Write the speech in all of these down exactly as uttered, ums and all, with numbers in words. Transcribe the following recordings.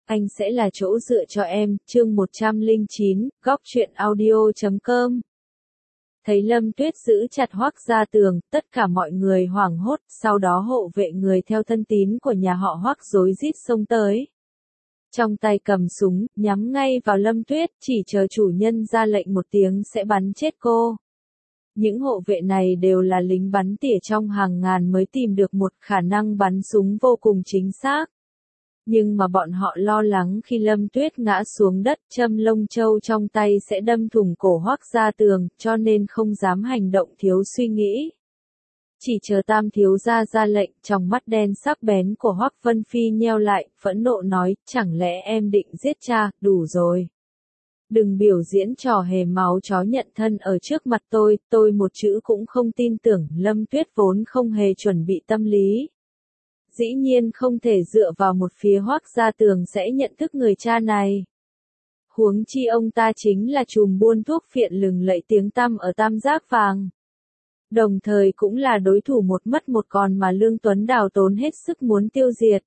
anh sẽ là chỗ dựa cho em, chương một trăm lẻ chín, góc truyện audio chấm com. Thấy Lâm Tuyết giữ chặt Hoắc Gia Tường, tất cả mọi người hoảng hốt, sau đó hộ vệ người theo thân tín của nhà họ Hoắc rối rít xông tới. Trong tay cầm súng, nhắm ngay vào Lâm Tuyết, chỉ chờ chủ nhân ra lệnh một tiếng sẽ bắn chết cô. Những hộ vệ này đều là lính bắn tỉa trong hàng ngàn mới tìm được một khả năng bắn súng vô cùng chính xác. Nhưng mà bọn họ lo lắng khi Lâm Tuyết ngã xuống đất, châm lông châu trong tay sẽ đâm thủng cổ Hoắc Gia Tường, cho nên không dám hành động thiếu suy nghĩ. Chỉ chờ Tam thiếu gia ra lệnh, trong mắt đen sắc bén của Hoắc Vân Phi nheo lại, phẫn nộ nói, chẳng lẽ em định giết cha, đủ rồi. Đừng biểu diễn trò hề máu chó nhận thân ở trước mặt tôi, tôi một chữ cũng không tin tưởng. Lâm Tuyết vốn không hề chuẩn bị tâm lý. Dĩ nhiên không thể dựa vào một phía Hoắc Gia Tường sẽ nhận thức người cha này. Huống chi ông ta chính là trùm buôn thuốc phiện lừng lẫy tiếng tăm ở Tam Giác Vàng. Đồng thời cũng là đối thủ một mất một còn mà Lương Tuấn Đào tốn hết sức muốn tiêu diệt.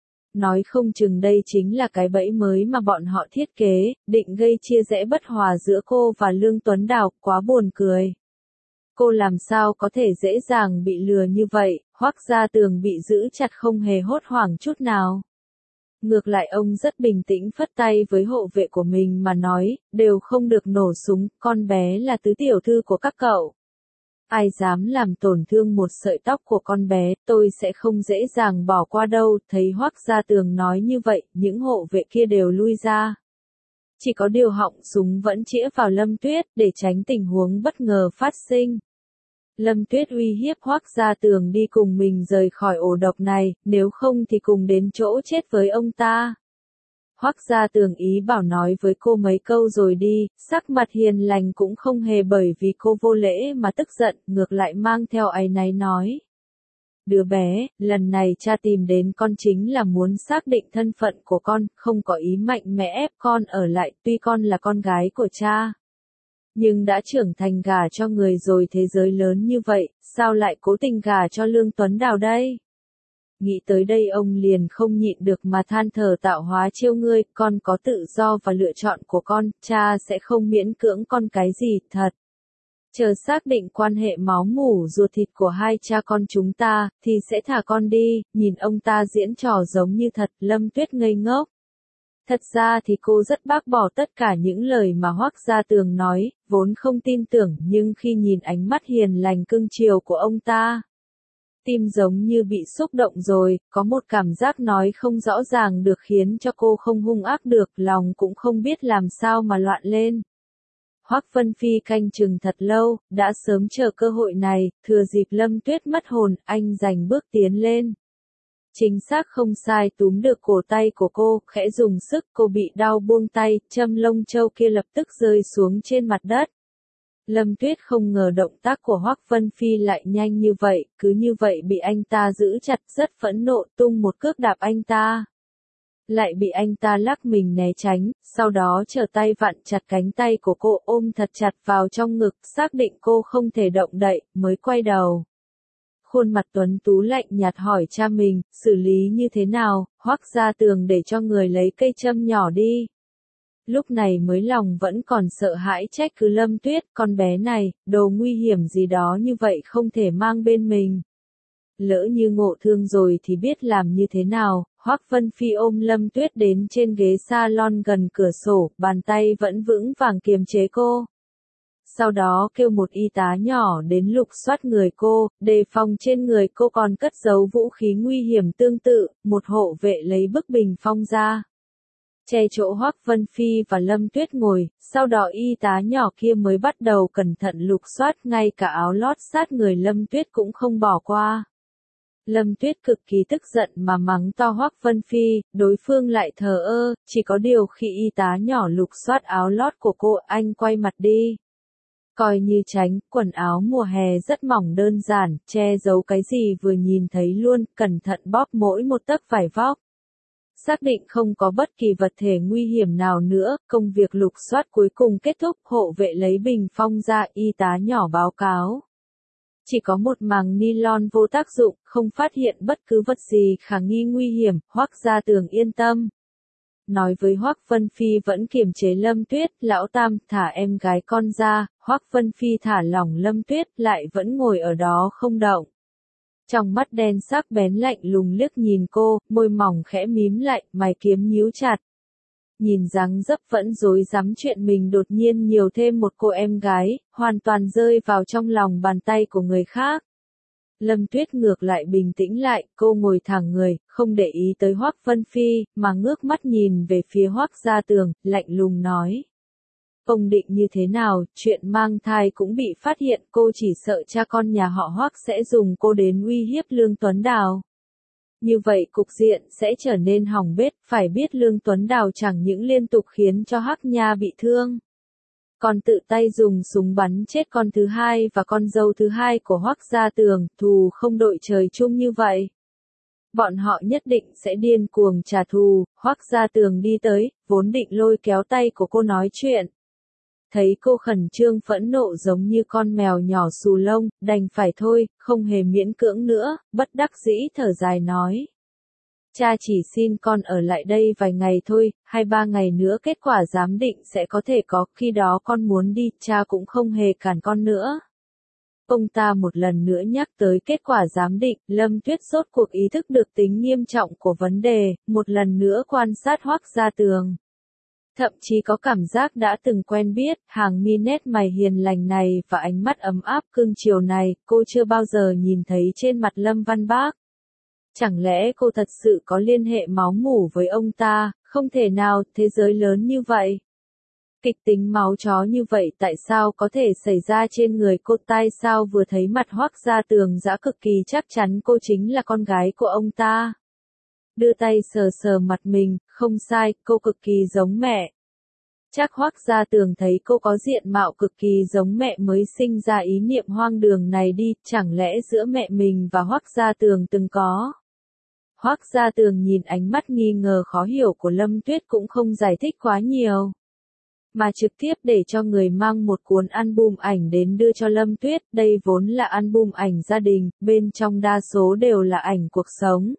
Nói không chừng đây chính là cái bẫy mới mà bọn họ thiết kế, định gây chia rẽ bất hòa giữa cô và Lương Tuấn Đào, quá buồn cười. Cô làm sao có thể dễ dàng bị lừa như vậy, Hoắc Gia Tường bị giữ chặt không hề hốt hoảng chút nào. Ngược lại ông rất bình tĩnh phất tay với hộ vệ của mình mà nói, đều không được nổ súng, con bé là tứ tiểu thư của các cậu. Ai dám làm tổn thương một sợi tóc của con bé, tôi sẽ không dễ dàng bỏ qua đâu. Thấy Hoắc Gia Tường nói như vậy, những hộ vệ kia đều lui ra. Chỉ có điều họng súng vẫn chĩa vào Lâm Tuyết, để tránh tình huống bất ngờ phát sinh. Lâm Tuyết uy hiếp Hoắc Gia Tường đi cùng mình rời khỏi ổ độc này, nếu không thì cùng đến chỗ chết với ông ta. Hoắc Gia Tường ý bảo nói với cô mấy câu rồi đi, sắc mặt hiền lành cũng không hề bởi vì cô vô lễ mà tức giận, ngược lại mang theo áy náy nói. Đứa bé, lần này cha tìm đến con chính là muốn xác định thân phận của con, không có ý mạnh mẽ ép con ở lại, tuy con là con gái của cha. Nhưng đã trưởng thành gả cho người rồi, thế giới lớn như vậy, sao lại cố tình gả cho Lương Tuấn Đào đây? Nghĩ tới đây ông liền không nhịn được mà than thở, tạo hóa trêu ngươi, con có tự do và lựa chọn của con, cha sẽ không miễn cưỡng con cái gì, thật. Chờ xác định quan hệ máu mủ ruột thịt của hai cha con chúng ta, thì sẽ thả con đi. Nhìn ông ta diễn trò giống như thật, Lâm Tuyết ngây ngốc. Thật ra thì cô rất bác bỏ tất cả những lời mà Hoắc Gia Tường nói, vốn không tin tưởng, nhưng khi nhìn ánh mắt hiền lành cưng chiều của ông ta, tim giống như bị xúc động rồi, có một cảm giác nói không rõ ràng được khiến cho cô không hung ác được, lòng cũng không biết làm sao mà loạn lên. Hoắc Vân Phi canh chừng thật lâu, đã sớm chờ cơ hội này, thừa dịp Lâm Tuyết mất hồn, anh giành bước tiến lên. Chính xác không sai, túm được cổ tay của cô, khẽ dùng sức, cô bị đau buông tay, châm lông châu kia lập tức rơi xuống trên mặt đất. Lâm Tuyết không ngờ động tác của Hoắc Vân Phi lại nhanh như vậy, cứ như vậy bị anh ta giữ chặt, rất phẫn nộ, tung một cước đạp anh ta. Lại bị anh ta lắc mình né tránh, sau đó trở tay vặn chặt cánh tay của cô, ôm thật chặt vào trong ngực, xác định cô không thể động đậy, mới quay đầu. Khuôn mặt tuấn tú lạnh nhạt hỏi cha mình, xử lý như thế nào? Hoắc Gia Tường để cho người lấy cây châm nhỏ đi. Lúc này mới lòng vẫn còn sợ hãi trách cứ Lâm Tuyết, con bé này, đồ nguy hiểm gì đó như vậy không thể mang bên mình. Lỡ như ngộ thương rồi thì biết làm như thế nào. Hoắc Vân Phi ôm Lâm Tuyết đến trên ghế salon gần cửa sổ, bàn tay vẫn vững vàng kiềm chế cô. Sau đó kêu một y tá nhỏ đến lục soát người cô, đề phòng trên người cô còn cất giấu vũ khí nguy hiểm tương tự. Một hộ vệ lấy bức bình phong ra, che chỗ Hoắc Vân Phi và Lâm Tuyết ngồi, sau đó y tá nhỏ kia mới bắt đầu cẩn thận lục soát, ngay cả áo lót sát người Lâm Tuyết cũng không bỏ qua. Lâm Tuyết cực kỳ tức giận mà mắng to Hoắc Vân Phi, đối phương lại thờ ơ, chỉ có điều khi y tá nhỏ lục soát áo lót của cô, anh quay mặt đi. Coi như tránh, quần áo mùa hè rất mỏng đơn giản, che giấu cái gì vừa nhìn thấy luôn, cẩn thận bóp mỗi một tấc vải vóc. Xác định không có bất kỳ vật thể nguy hiểm nào nữa, công việc lục soát cuối cùng kết thúc, hộ vệ lấy bình phong ra, y tá nhỏ báo cáo. Chỉ có một màng nylon vô tác dụng, không phát hiện bất cứ vật gì khả nghi nguy hiểm, Hoắc Gia Tường yên tâm. nói với Hoắc Vân Phi vẫn kiềm chế Lâm Tuyết, lão tam, thả em gái con ra. Hoắc Vân Phi thả lỏng Lâm Tuyết, lại vẫn ngồi ở đó không động. Trong mắt đen sắc bén lạnh lùng liếc nhìn cô, môi mỏng khẽ mím lại, mày kiếm nhíu chặt. Nhìn dáng dấp vẫn dối dám chuyện mình đột nhiên nhiều thêm một cô em gái, hoàn toàn rơi vào trong lòng bàn tay của người khác. Lâm Tuyết ngược lại bình tĩnh lại, cô ngồi thẳng người, không để ý tới Hoắc Vân Phi, mà ngước mắt nhìn về phía Hoắc Gia Tường, lạnh lùng nói. Ông định như thế nào, chuyện mang thai cũng bị phát hiện, cô chỉ sợ cha con nhà họ Hoắc sẽ dùng cô đến uy hiếp Lương Tuấn Đào. Như vậy cục diện sẽ trở nên hỏng bét, phải biết Lương Tuấn Đào chẳng những liên tục khiến cho Hắc Nha bị thương, còn tự tay dùng súng bắn chết con thứ hai và con dâu thứ hai của Hoắc Gia Tường, thù không đội trời chung như vậy. Bọn họ nhất định sẽ điên cuồng trả thù. Hoắc Gia Tường đi tới, vốn định lôi kéo tay của cô nói chuyện. Thấy cô khẩn trương phẫn nộ giống như con mèo nhỏ xù lông, đành phải thôi, không hề miễn cưỡng nữa, bất đắc dĩ thở dài nói. Cha chỉ xin con ở lại đây vài ngày thôi, hai ba ngày nữa kết quả giám định sẽ có thể có, khi đó con muốn đi, cha cũng không hề cản con nữa. Ông ta một lần nữa nhắc tới kết quả giám định, Lâm Tuyết rốt cuộc ý thức được tính nghiêm trọng của vấn đề, một lần nữa quan sát Hoắc Gia Tường. Thậm chí có cảm giác đã từng quen biết, hàng mi nét mày hiền lành này và ánh mắt ấm áp cưng chiều này, cô chưa bao giờ nhìn thấy trên mặt Lâm Văn Bác. Chẳng lẽ cô thật sự có liên hệ máu mủ với ông ta, không thể nào, thế giới lớn như vậy. Kịch tính máu chó như vậy tại sao có thể xảy ra trên người cô, tại sao vừa thấy mặt Hoắc Gia Tường đã cực kỳ chắc chắn cô chính là con gái của ông ta. Đưa tay sờ sờ mặt mình, không sai, cô cực kỳ giống mẹ. Chắc Hoắc Gia Tường thấy cô có diện mạo cực kỳ giống mẹ mới sinh ra ý niệm hoang đường này đi, chẳng lẽ giữa mẹ mình và Hoắc Gia Tường từng có. Hoắc Gia Tường nhìn ánh mắt nghi ngờ khó hiểu của Lâm Tuyết cũng không giải thích quá nhiều, mà trực tiếp để cho người mang một cuốn album ảnh đến đưa cho Lâm Tuyết, đây vốn là album ảnh gia đình, bên trong đa số đều là ảnh cuộc sống.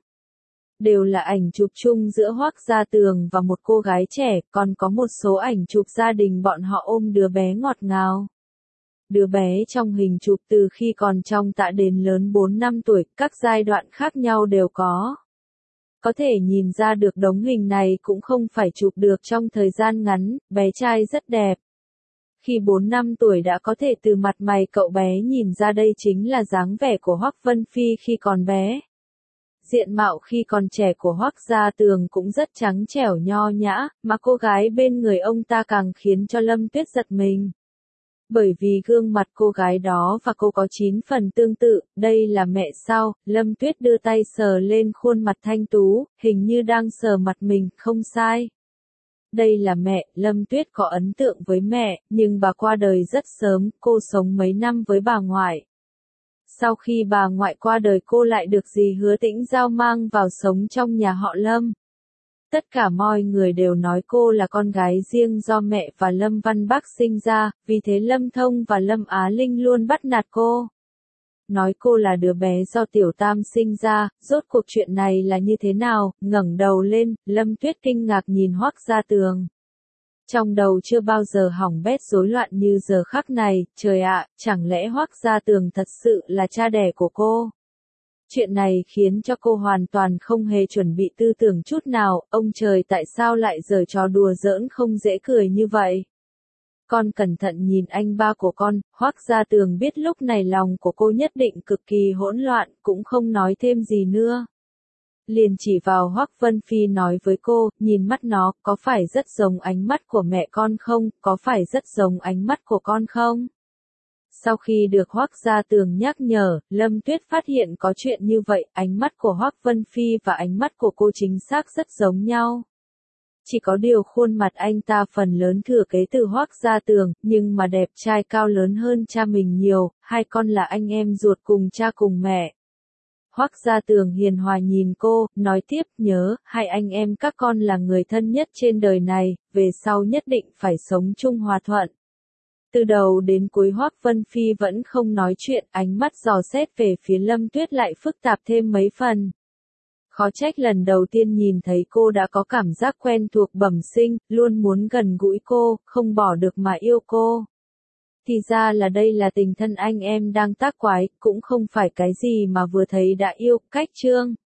Đều là ảnh chụp chung giữa Hoắc Gia Tường và một cô gái trẻ, còn có một số ảnh chụp gia đình bọn họ ôm đứa bé ngọt ngào. Đứa bé trong hình chụp từ khi còn trong tạ đến lớn bốn năm tuổi, các giai đoạn khác nhau đều có. Có thể nhìn ra được đống hình này cũng không phải chụp được trong thời gian ngắn, bé trai rất đẹp. Khi bốn năm tuổi đã có thể từ mặt mày cậu bé nhìn ra đây chính là dáng vẻ của Hoắc Vân Phi khi còn bé. Diện mạo khi còn trẻ của Hoắc Gia Tường cũng rất trắng trẻo nho nhã, mà cô gái bên người ông ta càng khiến cho Lâm Tuyết giật mình. Bởi vì gương mặt cô gái đó và cô có chín phần tương tự, đây là mẹ sao? Lâm Tuyết đưa tay sờ lên khuôn mặt thanh tú, hình như đang sờ mặt mình, không sai. Đây là mẹ, Lâm Tuyết có ấn tượng với mẹ, nhưng bà qua đời rất sớm, cô sống mấy năm với bà ngoại. Sau khi bà ngoại qua đời cô lại được dì Hứa Tĩnh Giao mang vào sống trong nhà họ Lâm. Tất cả mọi người đều nói cô là con gái riêng do mẹ và Lâm Văn Bác sinh ra, vì thế Lâm Thông và Lâm Á Linh luôn bắt nạt cô. Nói cô là đứa bé do Tiểu Tam sinh ra, rốt cuộc chuyện này là như thế nào, ngẩng đầu lên, Lâm Tuyết kinh ngạc nhìn Hoắc Gia Tường. Trong đầu chưa bao giờ hỏng bét rối loạn như giờ khắc này, trời ạ, chẳng lẽ Hoắc Gia Tường thật sự là cha đẻ của cô? Chuyện này khiến cho cô hoàn toàn không hề chuẩn bị tư tưởng chút nào, ông trời tại sao lại giở trò đùa giỡn không dễ cười như vậy? Con cẩn thận nhìn anh ba của con, Hoắc Gia Tường biết lúc này lòng của cô nhất định cực kỳ hỗn loạn, cũng không nói thêm gì nữa. Liền chỉ vào Hoắc Vân Phi nói với cô, nhìn mắt nó, có phải rất giống ánh mắt của mẹ con không, có phải rất giống ánh mắt của con không? Sau khi được Hoắc Gia Tường nhắc nhở, Lâm Tuyết phát hiện có chuyện như vậy, ánh mắt của Hoắc Vân Phi và ánh mắt của cô chính xác rất giống nhau. Chỉ có điều khuôn mặt anh ta phần lớn thừa kế từ Hoắc Gia Tường, nhưng mà đẹp trai cao lớn hơn cha mình nhiều, hai con là anh em ruột cùng cha cùng mẹ. Hoắc Gia Tường hiền hòa nhìn cô, nói tiếp, nhớ, hai anh em các con là người thân nhất trên đời này, về sau nhất định phải sống chung hòa thuận. Từ đầu đến cuối Hoắc Vân Phi vẫn không nói chuyện, ánh mắt dò xét về phía Lâm Tuyết lại phức tạp thêm mấy phần. Khó trách lần đầu tiên nhìn thấy cô đã có cảm giác quen thuộc bẩm sinh, luôn muốn gần gũi cô, không bỏ được mà yêu cô. Thì ra là đây là tình thân anh em đang tác quái, cũng không phải cái gì mà vừa thấy đã yêu, cách chương.